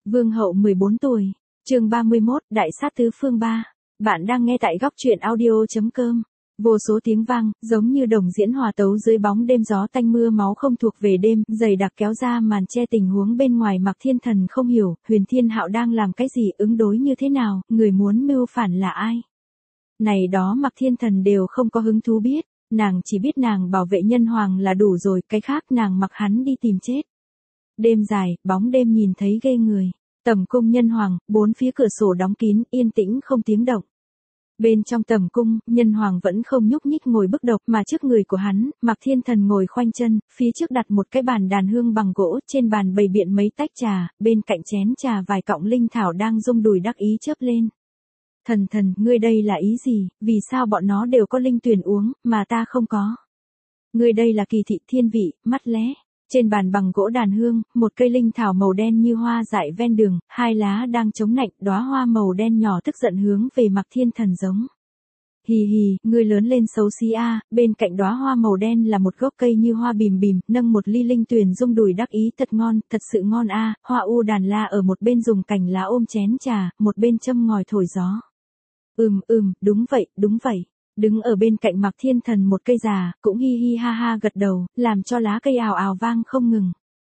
Vương hậu 14 tuổi. Chương 31, Đại sát tứ phương 3. Bạn đang nghe tại góc truyện audio.com. Vô số tiếng vang, giống như đồng diễn hòa tấu dưới bóng đêm, gió tanh mưa máu không thuộc về đêm, dày đặc kéo ra màn che tình huống bên ngoài. Mạc Thiên Thần không hiểu, Huyền Thiên Hạo đang làm cái gì, ứng đối như thế nào, người muốn mưu phản là ai. Này đó Mạc Thiên Thần đều không có hứng thú biết, nàng chỉ biết nàng bảo vệ nhân hoàng là đủ rồi, cái khác nàng mặc hắn đi tìm chết. Đêm dài, bóng đêm nhìn thấy ghê người. Tầm cung nhân hoàng, bốn phía cửa sổ đóng kín, yên tĩnh không tiếng động. Bên trong tầm cung, nhân hoàng vẫn không nhúc nhích ngồi bức độc, mà trước người của hắn, Mạc Thiên Thần ngồi khoanh chân, phía trước đặt một cái bàn đàn hương bằng gỗ, trên bàn bày biện mấy tách trà, bên cạnh chén trà vài cọng linh thảo đang rung đùi đắc ý chớp lên. Thần, ngươi đây là ý gì, vì sao bọn nó đều có linh tuyền uống, mà ta không có? Ngươi đây là kỳ thị thiên vị, mắt lé. Trên bàn bằng gỗ đàn hương, một cây linh thảo màu đen như hoa dại ven đường, hai lá đang chống nạnh, đóa hoa màu đen nhỏ tức giận hướng về Mạc Thiên Thần giống. Hì hì, ngươi lớn lên xấu xí a. Bên cạnh đóa hoa màu đen là một gốc cây như hoa bìm bìm, nâng một ly linh tuyền rung đùi đắc ý, thật ngon, thật sự ngon a. Hoa u đàn la ở một bên dùng cành lá ôm chén trà, một bên châm ngòi thổi gió. Đúng vậy. Đứng ở bên cạnh Mạc Thiên Thần một cây già, cũng hi hi ha ha gật đầu, làm cho lá cây ào ào vang không ngừng.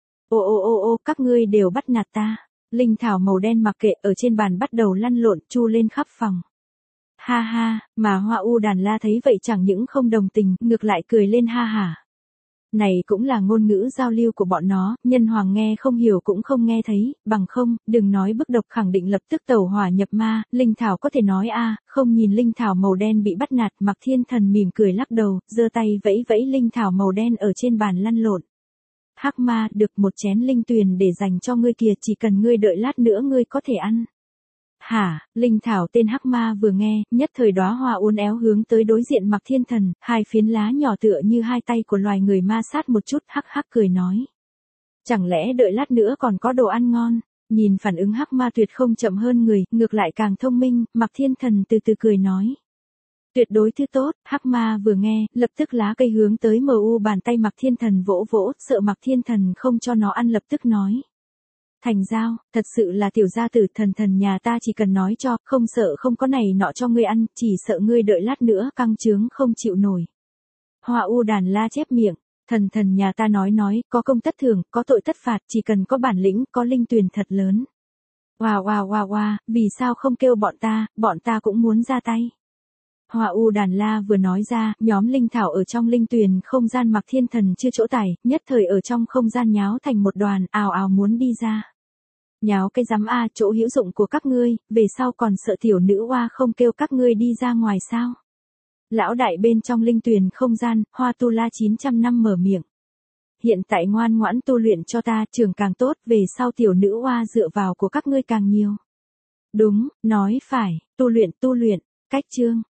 Ô, các ngươi đều bắt nạt ta. Linh thảo màu đen mặc kệ ở trên bàn bắt đầu lăn lộn, chu lên khắp phòng. Ha ha, mà hoa u đàn la thấy vậy chẳng những không đồng tình, ngược lại cười lên ha hả. Này cũng là ngôn ngữ giao lưu của bọn nó, nhân hoàng nghe không hiểu cũng không nghe thấy, bằng không, đừng nói bức độc khẳng định lập tức tẩu hỏa nhập ma. Linh thảo có thể nói a, không nhìn linh thảo màu đen bị bắt nạt. Mạc Thiên Thần mỉm cười lắc đầu, giơ tay vẫy vẫy linh thảo màu đen ở trên bàn lăn lộn. Hắc ma, được một chén linh tuyền để dành cho ngươi kìa, chỉ cần ngươi đợi lát nữa ngươi có thể ăn. Hả, linh thảo tên hắc ma vừa nghe, nhất thời đóa hoa uốn éo hướng tới đối diện Mạc Thiên Thần, hai phiến lá nhỏ tựa như hai tay của loài người ma sát một chút, hắc hắc cười nói. Chẳng lẽ đợi lát nữa còn có đồ ăn ngon? Nhìn phản ứng hắc ma tuyệt không chậm hơn người, ngược lại càng thông minh, Mạc Thiên Thần từ từ cười nói. Tuyệt đối thứ tốt. Hắc ma vừa nghe, lập tức lá cây hướng tới bàn tay Mạc Thiên Thần vỗ vỗ, sợ Mạc Thiên Thần không cho nó ăn lập tức nói. Thành giao, thật sự là tiểu gia tử. Thần nhà ta chỉ cần nói cho, không sợ không có này nọ cho ngươi ăn, chỉ sợ ngươi đợi lát nữa căng trướng không chịu nổi. Hoa u đàn la chép miệng, thần nhà ta nói, có công tất thưởng, có tội tất phạt, chỉ cần có bản lĩnh, có linh tuyền thật lớn. Wow, vì sao không kêu bọn ta cũng muốn ra tay. Hoa u đàn la vừa nói ra, nhóm linh thảo ở trong linh tuyền không gian Mạc Thiên Thần chưa chỗ tải, nhất thời ở trong không gian nháo thành một đoàn, ào ào muốn đi ra. Nháo cái rắm a, chỗ hữu dụng của các ngươi, về sau còn sợ tiểu nữ oa không kêu các ngươi đi ra ngoài sao? Lão đại bên trong linh tuyền không gian, Hoa Tu La 900 năm mở miệng. Hiện tại ngoan ngoãn tu luyện cho ta, trường càng tốt, về sau tiểu nữ oa dựa vào của các ngươi càng nhiều. Đúng, nói phải, tu luyện, cách chương.